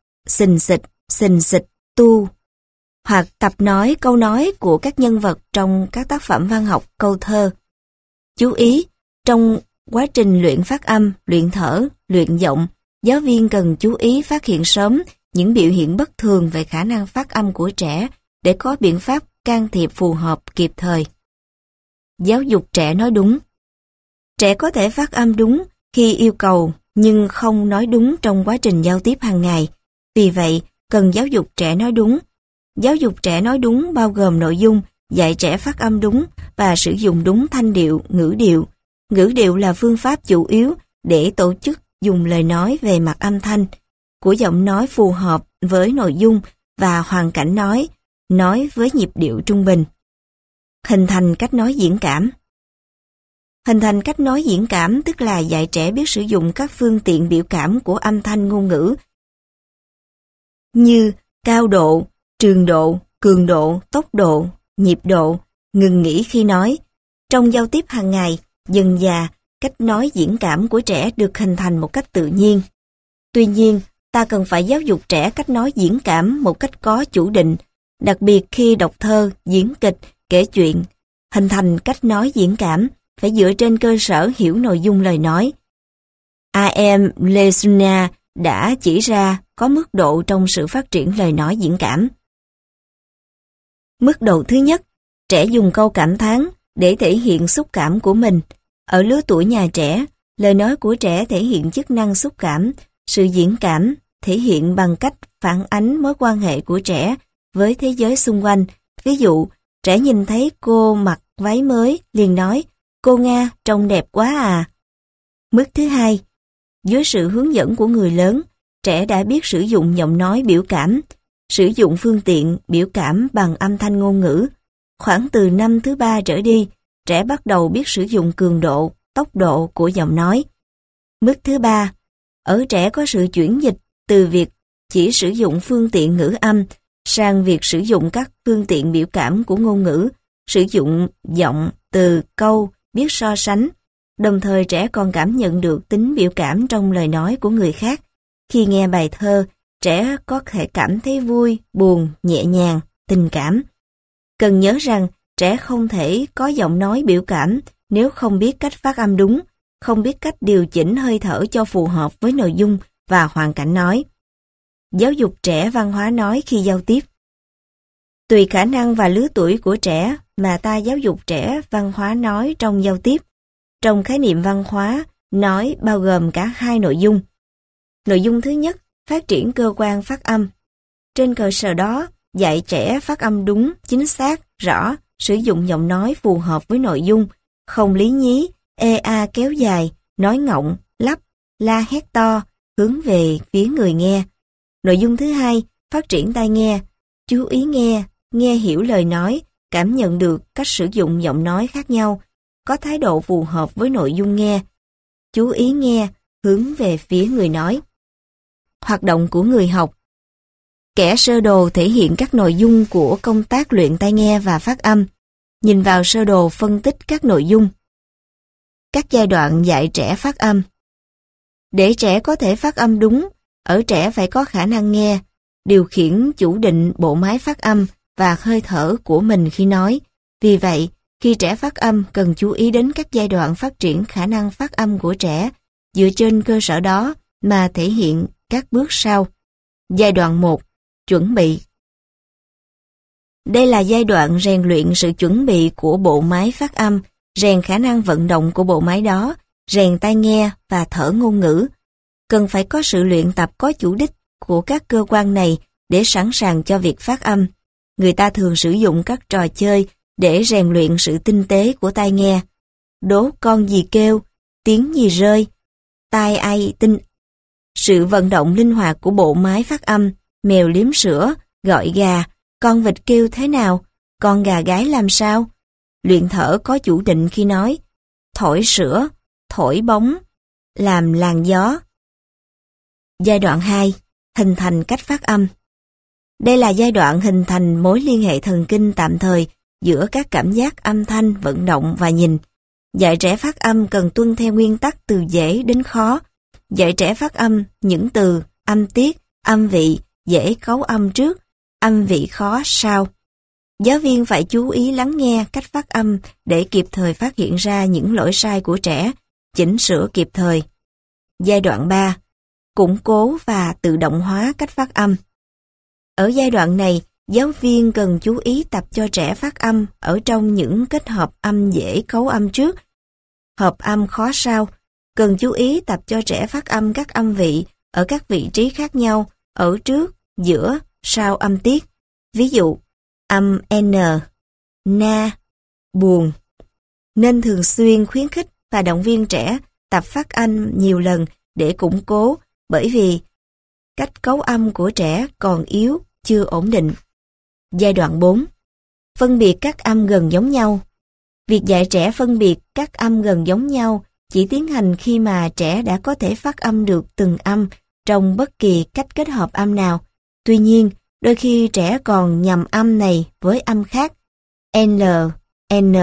xịch, tu. Hoặc tập nói câu nói của các nhân vật trong các tác phẩm văn học, câu thơ. Chú ý, trong quá trình luyện phát âm, luyện thở, luyện giọng, giáo viên cần chú ý phát hiện sớm những biểu hiện bất thường về khả năng phát âm của trẻ để có biện pháp can thiệp phù hợp kịp thời. Giáo dục trẻ nói đúng. Trẻ có thể phát âm đúng khi yêu cầu nhưng không nói đúng trong quá trình giao tiếp hàng ngày. Vì vậy, cần giáo dục trẻ nói đúng. Giáo dục trẻ nói đúng bao gồm nội dung dạy trẻ phát âm đúng và sử dụng đúng thanh điệu, ngữ điệu. Ngữ điệu là phương pháp chủ yếu để tổ chức dùng lời nói về mặt âm thanh của giọng nói phù hợp với nội dung và hoàn cảnh nói với nhịp điệu trung bình. Hình thành cách nói diễn cảm. Hình thành cách nói diễn cảm tức là dạy trẻ biết sử dụng các phương tiện biểu cảm của âm thanh ngôn ngữ như cao độ, trường độ, cường độ, tốc độ, nhịp độ, ngừng nghỉ khi nói. Trong giao tiếp hàng ngày, dần dà, cách nói diễn cảm của trẻ được hình thành một cách tự nhiên. Tuy nhiên, ta cần phải giáo dục trẻ cách nói diễn cảm một cách có chủ định, đặc biệt khi đọc thơ, diễn kịch, kể chuyện. Hình thành cách nói diễn cảm phải dựa trên cơ sở hiểu nội dung lời nói. A.M. Lesuna đã chỉ ra có mức độ trong sự phát triển lời nói diễn cảm. Mức độ thứ nhất, trẻ dùng câu cảm thán để thể hiện xúc cảm của mình. Ở lứa tuổi nhà trẻ, lời nói của trẻ thể hiện chức năng xúc cảm, sự diễn cảm thể hiện bằng cách phản ánh mối quan hệ của trẻ với thế giới xung quanh. Ví dụ, trẻ nhìn thấy cô mặc váy mới, liền nói, cô Nga trông đẹp quá à. Mức thứ hai, dưới sự hướng dẫn của người lớn, trẻ đã biết sử dụng giọng nói biểu cảm, sử dụng phương tiện biểu cảm bằng âm thanh ngôn ngữ. Khoảng từ năm thứ 3 trở đi, trẻ bắt đầu biết sử dụng cường độ, tốc độ của giọng nói. Mức thứ ba, ở trẻ có sự chuyển dịch từ việc chỉ sử dụng phương tiện ngữ âm sang việc sử dụng các phương tiện biểu cảm của ngôn ngữ, sử dụng giọng, từ, câu, biết so sánh. Đồng thời trẻ còn cảm nhận được tính biểu cảm trong lời nói của người khác. Khi nghe bài thơ, trẻ có thể cảm thấy vui, buồn, nhẹ nhàng, tình cảm. Cần nhớ rằng trẻ không thể có giọng nói biểu cảm nếu không biết cách phát âm đúng, không biết cách điều chỉnh hơi thở cho phù hợp với nội dung và hoàn cảnh nói. Giáo dục trẻ văn hóa nói khi giao tiếp. Tùy khả năng và lứa tuổi của trẻ mà ta giáo dục trẻ văn hóa nói trong giao tiếp. Trong khái niệm văn hóa, nói bao gồm cả hai nội dung. Nội dung thứ nhất, phát triển cơ quan phát âm. Trên cơ sở đó, dạy trẻ phát âm đúng, chính xác, rõ, sử dụng giọng nói phù hợp với nội dung, không lý nhí, kéo dài, nói ngọng, lắp, la hét to, hướng về phía người nghe. Nội dung thứ hai, phát triển tai nghe, chú ý nghe, nghe hiểu lời nói, cảm nhận được cách sử dụng giọng nói khác nhau, có thái độ phù hợp với nội dung nghe, chú ý nghe, hướng về phía người nói. Hoạt động của người học. Kẻ sơ đồ thể hiện các nội dung của công tác luyện tai nghe và phát âm. Nhìn vào sơ đồ phân tích các nội dung. Các giai đoạn dạy trẻ phát âm. Để trẻ có thể phát âm đúng, ở trẻ phải có khả năng nghe, điều khiển chủ định bộ máy phát âm và hơi thở của mình khi nói, Vì vậy, khi trẻ phát âm cần chú ý đến các giai đoạn phát triển khả năng phát âm của trẻ, dựa trên cơ sở đó mà thể hiện các bước sau. Giai đoạn 1. Chuẩn bị. Đây là giai đoạn rèn luyện sự chuẩn bị của bộ máy phát âm, rèn khả năng vận động của bộ máy đó, rèn tai nghe và thở ngôn ngữ. Cần phải có sự luyện tập có chủ đích của các cơ quan này để sẵn sàng cho việc phát âm. Người ta thường sử dụng các trò chơi để rèn luyện sự tinh tế của tai nghe. Đố con gì kêu, tiếng gì rơi, tai ai tinh. Sự vận động linh hoạt của bộ máy phát âm, mèo liếm sữa, gọi gà, con vịt kêu thế nào, con gà gáy làm sao. Luyện thở có chủ định khi nói, thổi sữa, thổi bóng, làm làn gió. Giai đoạn 2. Hình thành cách phát âm. Đây là giai đoạn hình thành mối liên hệ thần kinh tạm thời giữa các cảm giác âm thanh, vận động và nhìn. Dạy trẻ phát âm cần tuân theo nguyên tắc từ dễ đến khó. Dạy trẻ phát âm những từ, âm tiết, âm vị, dễ cấu âm trước, âm vị khó sau. Giáo viên phải chú ý lắng nghe cách phát âm để kịp thời phát hiện ra những lỗi sai của trẻ, chỉnh sửa kịp thời. Giai đoạn 3. Củng cố và tự động hóa cách phát âm. Ở giai đoạn này, giáo viên cần chú ý tập cho trẻ phát âm ở trong những kết hợp âm dễ cấu âm trước, hợp âm khó sau. Cần chú ý tập cho trẻ phát âm các âm vị ở các vị trí khác nhau, ở trước, giữa, sau âm tiết. Ví dụ, âm N, na, buồn. Nên thường xuyên khuyến khích và động viên trẻ tập phát âm nhiều lần để củng cố, bởi vì cách cấu âm của trẻ còn yếu, chưa ổn định. Giai đoạn 4. Phân biệt các âm gần giống nhau. Việc dạy trẻ phân biệt các âm gần giống nhau chỉ tiến hành khi mà trẻ đã có thể phát âm được từng âm trong bất kỳ cách kết hợp âm nào. Tuy nhiên, đôi khi trẻ còn nhầm âm này với âm khác, N, N,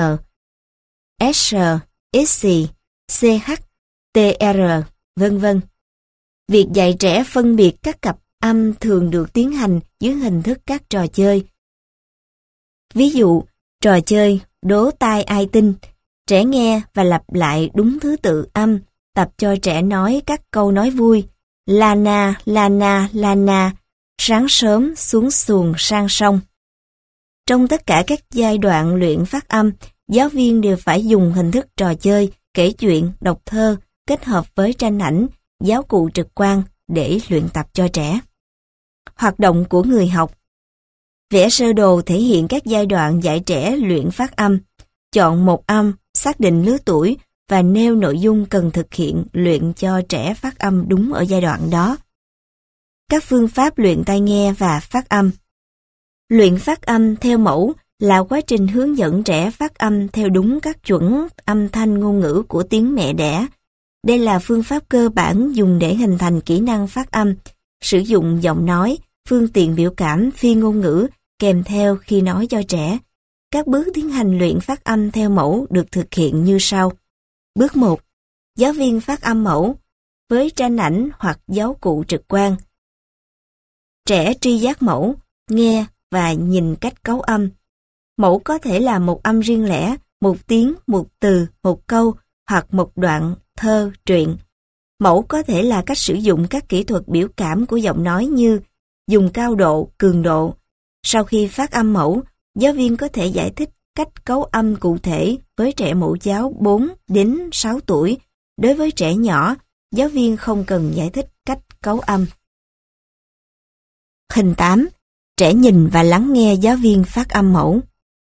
S, S, CH, TR, vân vân. Việc dạy trẻ phân biệt các cặp âm thường được tiến hành dưới hình thức các trò chơi. Ví dụ, trò chơi đố tai ai tinh, trẻ nghe và lặp lại đúng thứ tự âm, tập cho trẻ nói các câu nói vui, Lana, Lana, Lana, sáng sớm xuống xuồng sang sông. Trong tất cả các giai đoạn luyện phát âm, giáo viên đều phải dùng hình thức trò chơi, kể chuyện, đọc thơ, kết hợp với tranh ảnh, giáo cụ trực quan để luyện tập cho trẻ. Hoạt động của người học. Vẽ sơ đồ thể hiện các giai đoạn dạy trẻ luyện phát âm, chọn một âm, xác định lứa tuổi và nêu nội dung cần thực hiện luyện cho trẻ phát âm đúng ở giai đoạn đó. Các phương pháp luyện tai nghe và phát âm. Luyện phát âm theo mẫu là quá trình hướng dẫn trẻ phát âm theo đúng các chuẩn âm thanh ngôn ngữ của tiếng mẹ đẻ. Đây là phương pháp cơ bản dùng để hình thành kỹ năng phát âm, sử dụng giọng nói, phương tiện biểu cảm phi ngôn ngữ kèm theo khi nói cho trẻ. Các bước tiến hành luyện phát âm theo mẫu được thực hiện như sau. Bước 1. Giáo viên phát âm mẫu với tranh ảnh hoặc giáo cụ trực quan. Trẻ tri giác mẫu, nghe và nhìn cách cấu âm. Mẫu có thể là một âm riêng lẻ, một tiếng, một từ, một câu hoặc một đoạn thơ, truyện. Mẫu có thể là cách sử dụng các kỹ thuật biểu cảm của giọng nói như dùng cao độ, cường độ. Sau khi phát âm mẫu, giáo viên có thể giải thích cách cấu âm cụ thể với trẻ mẫu giáo 4 đến 6 tuổi. Đối với trẻ nhỏ, giáo viên không cần giải thích cách cấu âm. Hình 8. Trẻ nhìn và lắng nghe giáo viên phát âm mẫu.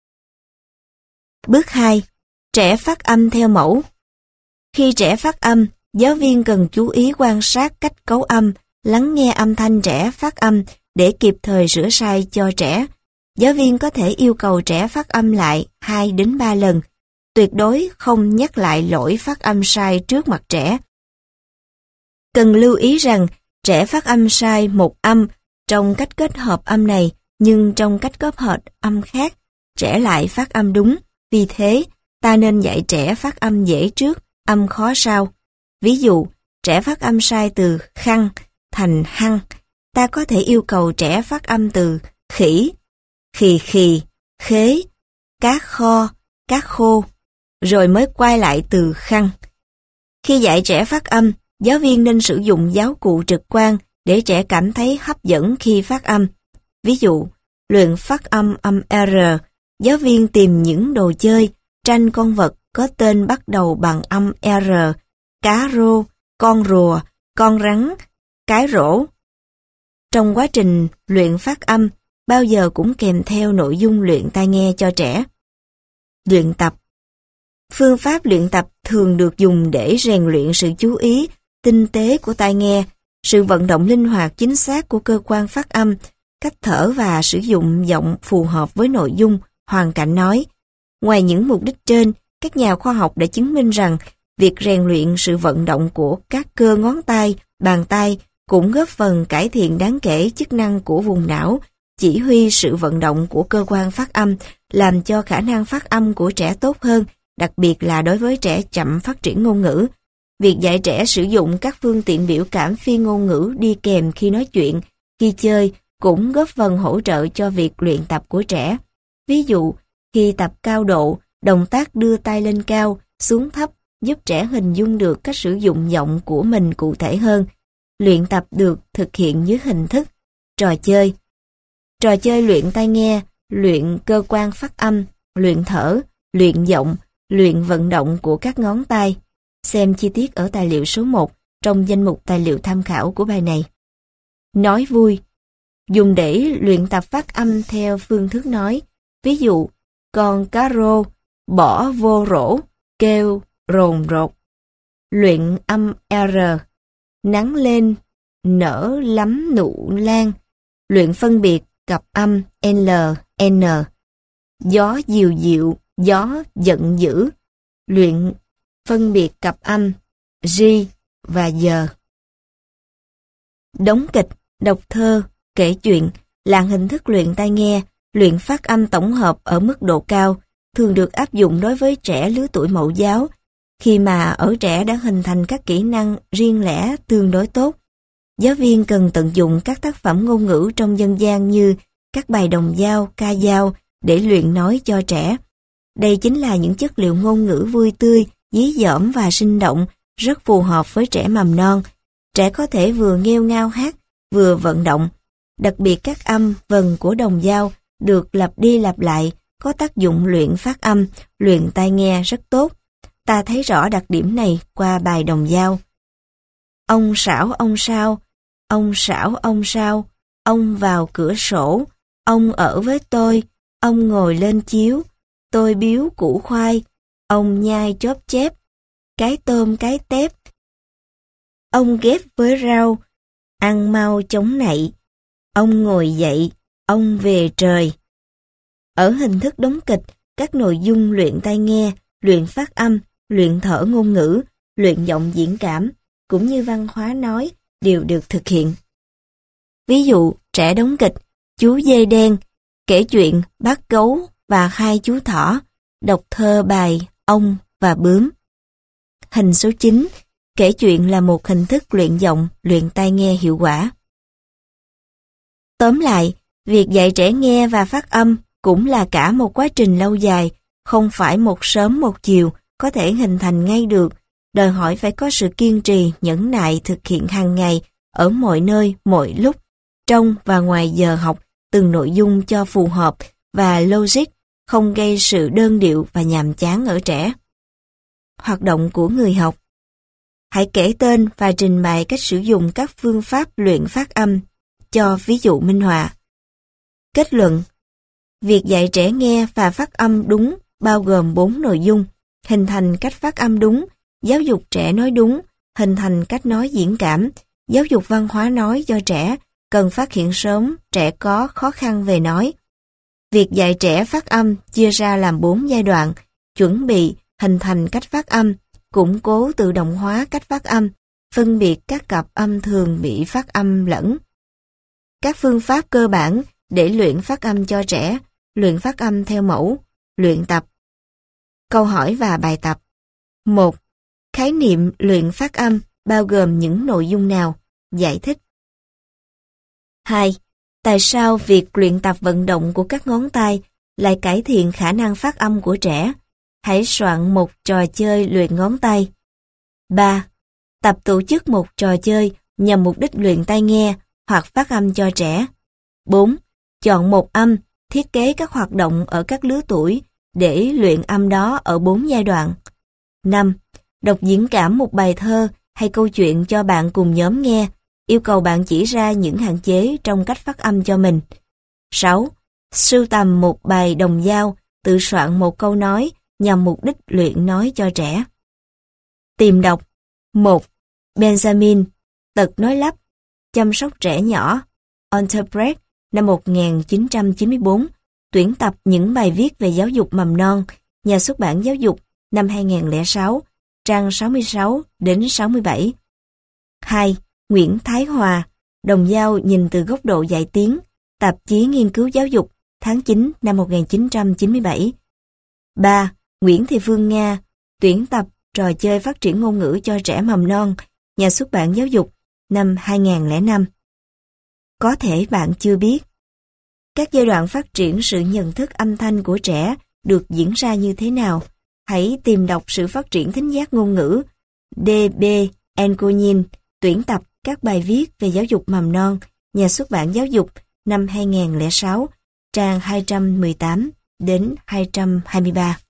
Bước 2. Trẻ phát âm theo mẫu. Khi trẻ phát âm, giáo viên cần chú ý quan sát cách cấu âm, lắng nghe âm thanh trẻ phát âm để kịp thời sửa sai cho trẻ. Giáo viên có thể yêu cầu trẻ phát âm lại 2 đến 3 lần. Tuyệt đối không nhắc lại lỗi phát âm sai trước mặt trẻ. Cần lưu ý rằng trẻ phát âm sai một âm trong cách kết hợp âm này, nhưng trong cách kết hợp âm khác, trẻ lại phát âm đúng. Vì thế, ta nên dạy trẻ phát âm dễ trước, âm khó sau. Ví dụ, trẻ phát âm sai từ khăn thành hăng. Ta có thể yêu cầu trẻ phát âm từ khỉ, khì khì, khế cá kho, cá khô, rồi mới quay lại từ khăn. Khi dạy trẻ phát âm, giáo viên nên sử dụng giáo cụ trực quan để trẻ cảm thấy hấp dẫn khi phát âm. Ví dụ, luyện phát âm âm R, giáo viên tìm những đồ chơi, tranh con vật có tên bắt đầu bằng âm R, cá rô, con rùa, con rắn, cái rổ. Trong quá trình luyện phát âm, bao giờ cũng kèm theo nội dung luyện tai nghe cho trẻ. Luyện tập. Phương pháp luyện tập thường được dùng để rèn luyện sự chú ý, tinh tế của tai nghe, sự vận động linh hoạt chính xác của cơ quan phát âm, cách thở và sử dụng giọng phù hợp với nội dung, hoàn cảnh nói. Ngoài những mục đích trên, các nhà khoa học đã chứng minh rằng việc rèn luyện sự vận động của các cơ ngón tay, bàn tay cũng góp phần cải thiện đáng kể chức năng của vùng não, chỉ huy sự vận động của cơ quan phát âm, làm cho khả năng phát âm của trẻ tốt hơn, đặc biệt là đối với trẻ chậm phát triển ngôn ngữ. Việc dạy trẻ sử dụng các phương tiện biểu cảm phi ngôn ngữ đi kèm khi nói chuyện, khi chơi cũng góp phần hỗ trợ cho việc luyện tập của trẻ. Ví dụ, khi tập cao độ, động tác đưa tay lên cao, xuống thấp giúp trẻ hình dung được cách sử dụng giọng của mình cụ thể hơn. Luyện tập được thực hiện dưới hình thức trò chơi. Trò chơi luyện tai nghe, luyện cơ quan phát âm, luyện thở, luyện giọng, luyện vận động của các ngón tay. Xem chi tiết ở tài liệu số 1 trong danh mục tài liệu tham khảo của bài này. Nói vui. Dùng để luyện tập phát âm theo phương thức nói. Ví dụ, con cá rô bỏ vô rổ, kêu rồn rột. Luyện âm R. Nắng lên, nở lắm nụ lan. Luyện phân biệt cặp âm L, N. Gió dịu dịu, gió giận dữ. Luyện phân biệt cặp âm G và giờ. Đóng kịch, đọc thơ, kể chuyện là hình thức luyện tai nghe, luyện phát âm tổng hợp ở mức độ cao, thường được áp dụng đối với trẻ lứa tuổi mẫu giáo, khi mà ở trẻ đã hình thành các kỹ năng riêng lẻ tương đối tốt. Giáo viên cần tận dụng các tác phẩm ngôn ngữ trong dân gian như các bài đồng dao, ca dao để luyện nói cho trẻ. Đây chính là những chất liệu ngôn ngữ vui tươi, dí dỏm và sinh động, rất phù hợp với trẻ mầm non. Trẻ có thể vừa nghêu ngao hát, vừa vận động. Đặc biệt các âm, vần của đồng dao được lặp đi lặp lại, có tác dụng luyện phát âm, luyện tai nghe rất tốt. Ta thấy rõ đặc điểm này qua bài đồng dao. Ông xảo ông sao, ông xảo ông sao, ông vào cửa sổ, ông ở với tôi, ông ngồi lên chiếu, tôi biếu củ khoai, ông nhai chóp chép, cái tôm cái tép. Ông ghép với rau, ăn mau chống nậy, ông ngồi dậy, ông về trời. Ở hình thức đóng kịch, các nội dung luyện tai nghe, luyện phát âm, luyện thở ngôn ngữ, luyện giọng diễn cảm, cũng như văn hóa nói đều được thực hiện. Ví dụ, trẻ đóng kịch, chú dê đen, kể chuyện bác gấu và hai chú thỏ, đọc thơ bài ong và bướm. Hình số 9, kể chuyện là một hình thức luyện giọng, luyện tai nghe hiệu quả. Tóm lại, việc dạy trẻ nghe và phát âm cũng là cả một quá trình lâu dài, không phải một sớm một chiều có thể hình thành ngay được, đòi hỏi phải có sự kiên trì, nhẫn nại thực hiện hàng ngày, ở mọi nơi, mọi lúc, trong và ngoài giờ học, từng nội dung cho phù hợp và logic, không gây sự đơn điệu và nhàm chán ở trẻ. Hoạt động của người học. Hãy kể tên và trình bày cách sử dụng các phương pháp luyện phát âm, cho ví dụ minh họa. Kết luận. Việc dạy trẻ nghe và phát âm đúng bao gồm 4 nội dung: hình thành cách phát âm đúng, giáo dục trẻ nói đúng, hình thành cách nói diễn cảm, giáo dục văn hóa nói cho trẻ, cần phát hiện sớm trẻ có khó khăn về nói. Việc dạy trẻ phát âm chia ra làm 4 giai đoạn: chuẩn bị, hình thành cách phát âm, củng cố tự động hóa cách phát âm, phân biệt các cặp âm thường bị phát âm lẫn. Các phương pháp cơ bản để luyện phát âm cho trẻ, luyện phát âm theo mẫu, luyện tập. Câu hỏi và bài tập. 1. Khái niệm luyện phát âm bao gồm những nội dung nào? Giải thích. 2. Tại sao việc luyện tập vận động của các ngón tay lại cải thiện khả năng phát âm của trẻ. Hãy soạn một trò chơi luyện ngón tay. 3. Tập tổ chức một trò chơi nhằm mục đích luyện tai nghe hoặc phát âm cho trẻ. 4. Chọn một âm, thiết kế các hoạt động ở các lứa tuổi để luyện âm đó ở 4 giai đoạn. 5. Đọc diễn cảm một bài thơ hay câu chuyện cho bạn cùng nhóm nghe, yêu cầu bạn chỉ ra những hạn chế trong cách phát âm cho mình. 6. Sưu tầm một bài đồng dao, tự soạn một câu nói nhằm mục đích luyện nói cho trẻ. Tìm đọc. 1. Benjamin, Tật nói lắp, chăm sóc trẻ nhỏ, Unterbrecht, năm 1994, tuyển tập những bài viết về giáo dục mầm non, Nhà xuất bản Giáo dục, năm 2006, trang 66 đến 67. 2. Nguyễn Thái Hòa, Đồng dao nhìn từ góc độ dạy tiếng, Tạp chí Nghiên cứu Giáo dục, tháng 9 năm 1997. 3. Nguyễn Thị Phương Nga, tuyển tập trò chơi phát triển ngôn ngữ cho trẻ mầm non, Nhà xuất bản Giáo dục, năm 2005. Có thể bạn chưa biết, các giai đoạn phát triển sự nhận thức âm thanh của trẻ được diễn ra như thế nào. Hãy tìm đọc Sự phát triển thính giác ngôn ngữ, D.B. Engonin, tuyển tập các bài viết về giáo dục mầm non, Nhà xuất bản Giáo dục, năm 2006, trang 218 đến 223.